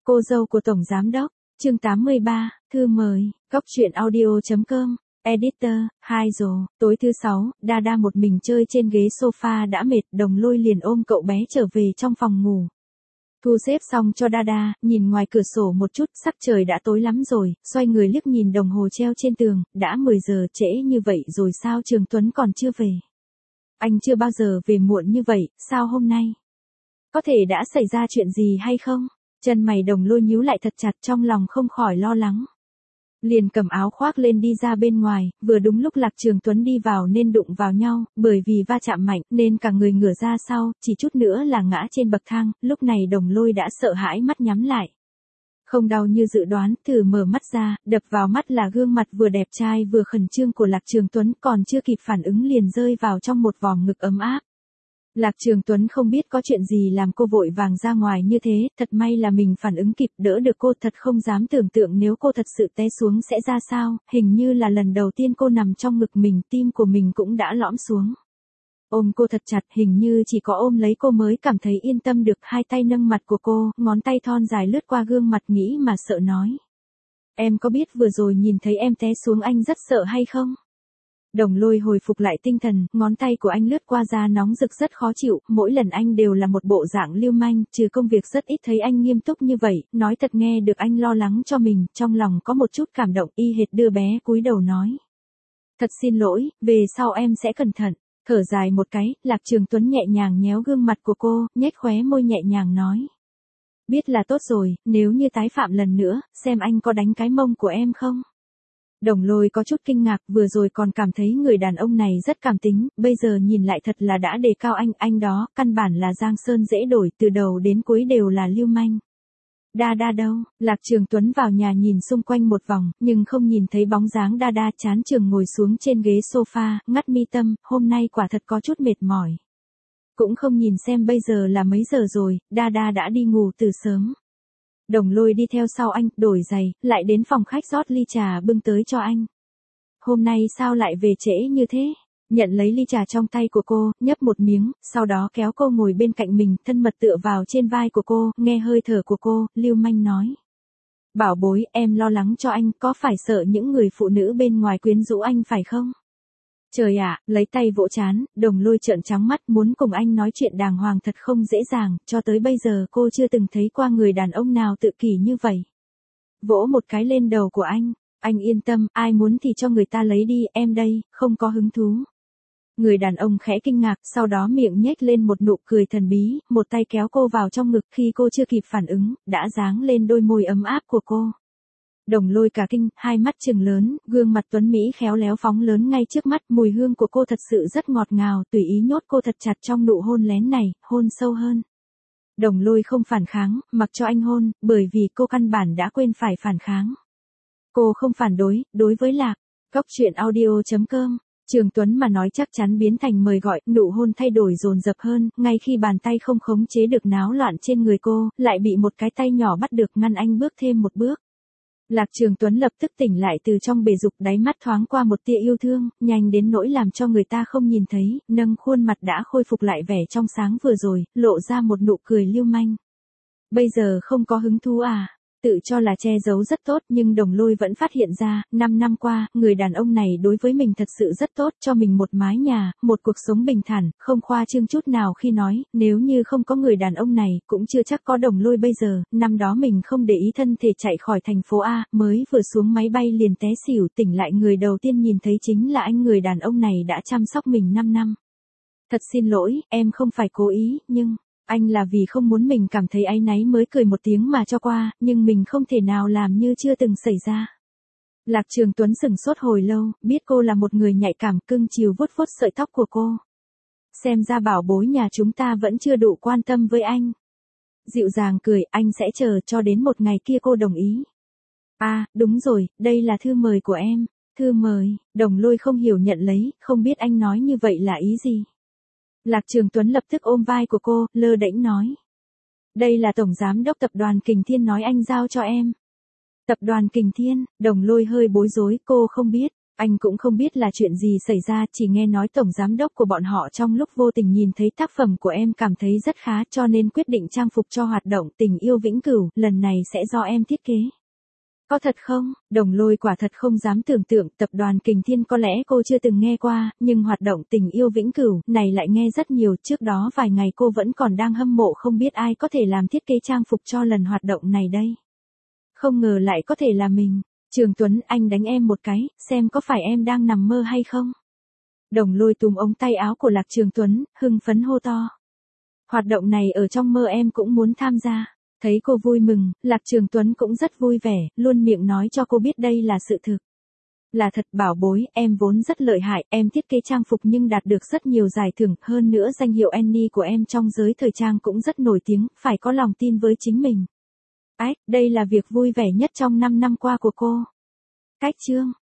Cô dâu của Tổng Giám Đốc, chương 83, thư mời, góc truyện audio.com, editor, 2 giờ, tối thứ 6, Đa một mình chơi trên ghế sofa đã mệt, Đồng Lôi liền ôm cậu bé trở về trong phòng ngủ. Thu xếp xong cho Đa, nhìn ngoài cửa sổ một chút, sắc trời đã tối lắm rồi, xoay người liếc nhìn đồng hồ treo trên tường, đã 10 giờ trễ như vậy rồi sao Trường Tuấn còn chưa về? Anh chưa bao giờ về muộn như vậy, sao hôm nay? Có thể đã xảy ra chuyện gì hay không? Chân mày Đồng Lôi nhíu lại thật chặt, trong lòng không khỏi lo lắng. Liền cầm áo khoác lên đi ra bên ngoài, vừa đúng lúc Lạc Trường Tuấn đi vào nên đụng vào nhau, bởi vì va chạm mạnh nên cả người ngửa ra sau, chỉ chút nữa là ngã trên bậc thang, lúc này Đồng Lôi đã sợ hãi mắt nhắm lại. Không đau như dự đoán, thử mở mắt ra, đập vào mắt là gương mặt vừa đẹp trai vừa khẩn trương của Lạc Trường Tuấn, còn chưa kịp phản ứng liền rơi vào trong một vòng ngực ấm áp. Lạc Trường Tuấn không biết có chuyện gì làm cô vội vàng ra ngoài như thế, thật may là mình phản ứng kịp đỡ được cô, thật không dám tưởng tượng nếu cô thật sự té xuống sẽ ra sao, hình như là lần đầu tiên cô nằm trong ngực mình, tim của mình cũng đã lõm xuống. Ôm cô thật chặt, hình như chỉ có ôm lấy cô mới cảm thấy yên tâm được, hai tay nâng mặt của cô, ngón tay thon dài lướt qua gương mặt nghĩ mà sợ nói. Em có biết vừa rồi nhìn thấy em té xuống anh rất sợ hay không? Đồng Lôi hồi phục lại tinh thần, ngón tay của anh lướt qua da nóng rực rất khó chịu, mỗi lần anh đều là một bộ dạng lưu manh, trừ công việc rất ít thấy anh nghiêm túc như vậy, nói thật nghe được anh lo lắng cho mình, trong lòng có một chút cảm động, y hệt đưa bé cúi đầu nói. Thật xin lỗi, về sau em sẽ cẩn thận, thở dài một cái, Lạc Trường Tuấn nhẹ nhàng nhéo gương mặt của cô, nhếch khóe môi nhẹ nhàng nói. Biết là tốt rồi, nếu như tái phạm lần nữa, xem anh có đánh cái mông của em không? Đồng Lôi có chút kinh ngạc, vừa rồi còn cảm thấy người đàn ông này rất cảm tính, bây giờ nhìn lại thật là đã đề cao anh đó, căn bản là Giang Sơn dễ đổi, từ đầu đến cuối đều là lưu manh. Đa đâu? Lạc Trường Tuấn vào nhà nhìn xung quanh một vòng, nhưng không nhìn thấy bóng dáng Đa, chán trường ngồi xuống trên ghế sofa, ngắt mi tâm, hôm nay quả thật có chút mệt mỏi. Cũng không nhìn xem bây giờ là mấy giờ rồi, Đa đã đi ngủ từ sớm. Đồng Lôi đi theo sau anh, đổi giày, lại đến phòng khách rót ly trà bưng tới cho anh. Hôm nay sao lại về trễ như thế? Nhận lấy ly trà trong tay của cô, nhấp một miếng, sau đó kéo cô ngồi bên cạnh mình, thân mật tựa vào trên vai của cô, nghe hơi thở của cô, lưu manh nói. Bảo bối, em lo lắng cho anh, có phải sợ những người phụ nữ bên ngoài quyến rũ anh phải không? Trời ạ, lấy tay vỗ trán, Đồng Lôi trợn trắng mắt, muốn cùng anh nói chuyện đàng hoàng thật không dễ dàng, cho tới bây giờ cô chưa từng thấy qua người đàn ông nào tự kỷ như vậy. Vỗ một cái lên đầu của anh yên tâm, ai muốn thì cho người ta lấy đi, em đây, không có hứng thú. Người đàn ông khẽ kinh ngạc, sau đó miệng nhếch lên một nụ cười thần bí, một tay kéo cô vào trong ngực, khi cô chưa kịp phản ứng, đã giáng lên đôi môi ấm áp của cô. Đồng Lôi cả kinh, hai mắt trừng lớn, gương mặt tuấn Mỹ khéo léo phóng lớn ngay trước mắt, mùi hương của cô thật sự rất ngọt ngào, tùy ý nhốt cô thật chặt trong nụ hôn lén này, hôn sâu hơn. Đồng Lôi không phản kháng, mặc cho anh hôn, bởi vì cô căn bản đã quên phải phản kháng. Cô không phản đối với Lạc. Góc truyện audio.com, Trường Tuấn mà nói chắc chắn biến thành mời gọi, nụ hôn thay đổi dồn dập hơn, ngay khi bàn tay không khống chế được náo loạn trên người cô, lại bị một cái tay nhỏ bắt được ngăn anh bước thêm một bước. Lạc Trường Tuấn lập tức tỉnh lại từ trong bể dục, đáy mắt thoáng qua một tia yêu thương, nhanh đến nỗi làm cho người ta không nhìn thấy, nâng khuôn mặt đã khôi phục lại vẻ trong sáng vừa rồi, lộ ra một nụ cười lưu manh. Bây giờ không có hứng thú à? Tự cho là che giấu rất tốt nhưng Đồng Lôi vẫn phát hiện ra, 5 năm qua, người đàn ông này đối với mình thật sự rất tốt, cho mình một mái nhà, một cuộc sống bình thản, không khoa trương chút nào khi nói, nếu như không có người đàn ông này, cũng chưa chắc có Đồng Lôi bây giờ, năm đó mình không để ý thân thể chạy khỏi thành phố A, mới vừa xuống máy bay liền té xỉu, tỉnh lại người đầu tiên nhìn thấy chính là anh người đàn ông này đã chăm sóc mình 5 năm. Thật xin lỗi, em không phải cố ý, nhưng... Anh là vì không muốn mình cảm thấy áy náy mới cười một tiếng mà cho qua, nhưng mình không thể nào làm như chưa từng xảy ra. Lạc Trường Tuấn sững sốt hồi lâu, biết cô là một người nhạy cảm, cưng chiều vuốt vuốt sợi tóc của cô. Xem ra bảo bối nhà chúng ta vẫn chưa đủ quan tâm với anh. Dịu dàng cười, anh sẽ chờ cho đến một ngày kia cô đồng ý. À, đúng rồi, đây là thư mời của em. Thư mời, Đồng Lôi không hiểu nhận lấy, không biết anh nói như vậy là ý gì. Lạc Trường Tuấn lập tức ôm vai của cô, lơ đễnh nói. Đây là Tổng Giám Đốc Tập đoàn Kình Thiên nói anh giao cho em. Tập đoàn Kình Thiên, Đồng Lôi hơi bối rối, cô không biết. Anh cũng không biết là chuyện gì xảy ra, chỉ nghe nói tổng giám đốc của bọn họ trong lúc vô tình nhìn thấy tác phẩm của em cảm thấy rất khá cho nên quyết định trang phục cho hoạt động tình yêu vĩnh cửu, lần này sẽ do em thiết kế. Có thật không? Đồng Lôi quả thật không dám tưởng tượng, tập đoàn Kình Thiên có lẽ cô chưa từng nghe qua, nhưng hoạt động tình yêu vĩnh cửu này lại nghe rất nhiều, trước đó vài ngày cô vẫn còn đang hâm mộ không biết ai có thể làm thiết kế trang phục cho lần hoạt động này đây. Không ngờ lại có thể là mình. Trường Tuấn, anh đánh em một cái, xem có phải em đang nằm mơ hay không? Đồng Lôi túm ống tay áo của Lạc Trường Tuấn, hưng phấn hô to. Hoạt động này ở trong mơ em cũng muốn tham gia. Thấy cô vui mừng, Lạc Trường Tuấn cũng rất vui vẻ, luôn miệng nói cho cô biết đây là sự thực. Là thật bảo bối, em vốn rất lợi hại, em thiết kế trang phục nhưng đạt được rất nhiều giải thưởng, hơn nữa danh hiệu Annie của em trong giới thời trang cũng rất nổi tiếng, phải có lòng tin với chính mình. Đây là việc vui vẻ nhất trong 5 năm qua của cô. Cách chương